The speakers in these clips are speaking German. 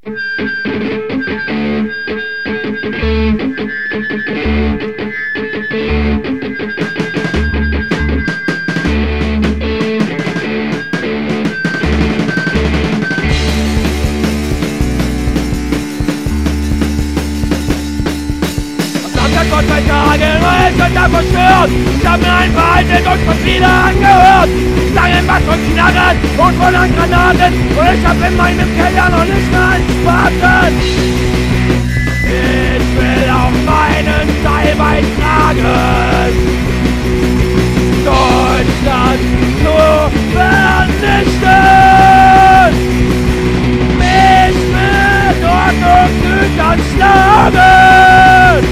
Gott bei Tagen, weil es Götter verschwört. Ich hab mir ein veraltet und von wieder angehört. Stangenbass von Knarren und von Granaten. Und ich hab in meinem Keller noch nicht mal einen Spaten. Ich will auch meinen Teil beitragen. Deutschland zu vernichten. Mich mit Ordnungshütern schlagen.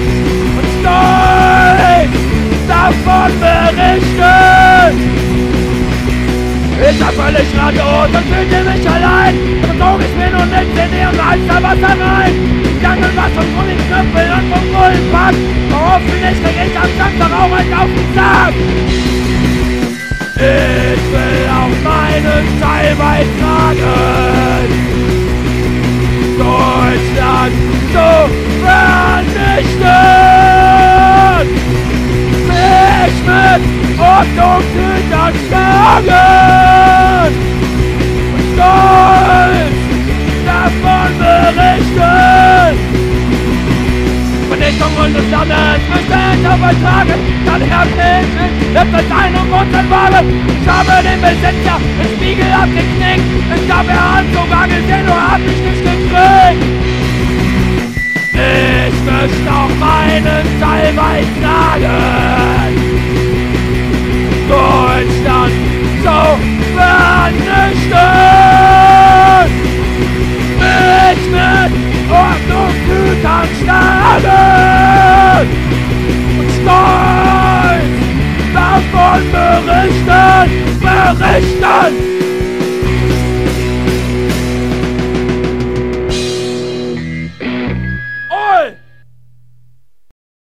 Davon berichten. Ich hab völlig ratlos und fühlte mich allein. Dann zog ich mir nun nicht in ihren Alsterwasser rein. Jangen was vom Gummiknöpfel und vom Bullenpack. Hoffentlich krieg ich am Samstag auch eins auf den Sack. Ich will auch meinen Teil beitragen. Deutschland zu vernichten. Mich mit Ordnungshütern schlagen und stolz davon berichten. Vernichtung unseres Landes möchte ich auch übertragen. Dann herrscht nicht Befreiung und Wagen. Ich habe den Besitzer im Spiegel abgeknickt. Ich hab er an sogar gesehen und hab mich nicht gekriegt. Ich möchte auch meinen Teil beitragen. Deutschland zu vernichten. Mich mit Ordnungshütern schlagen und stolz davon berichten.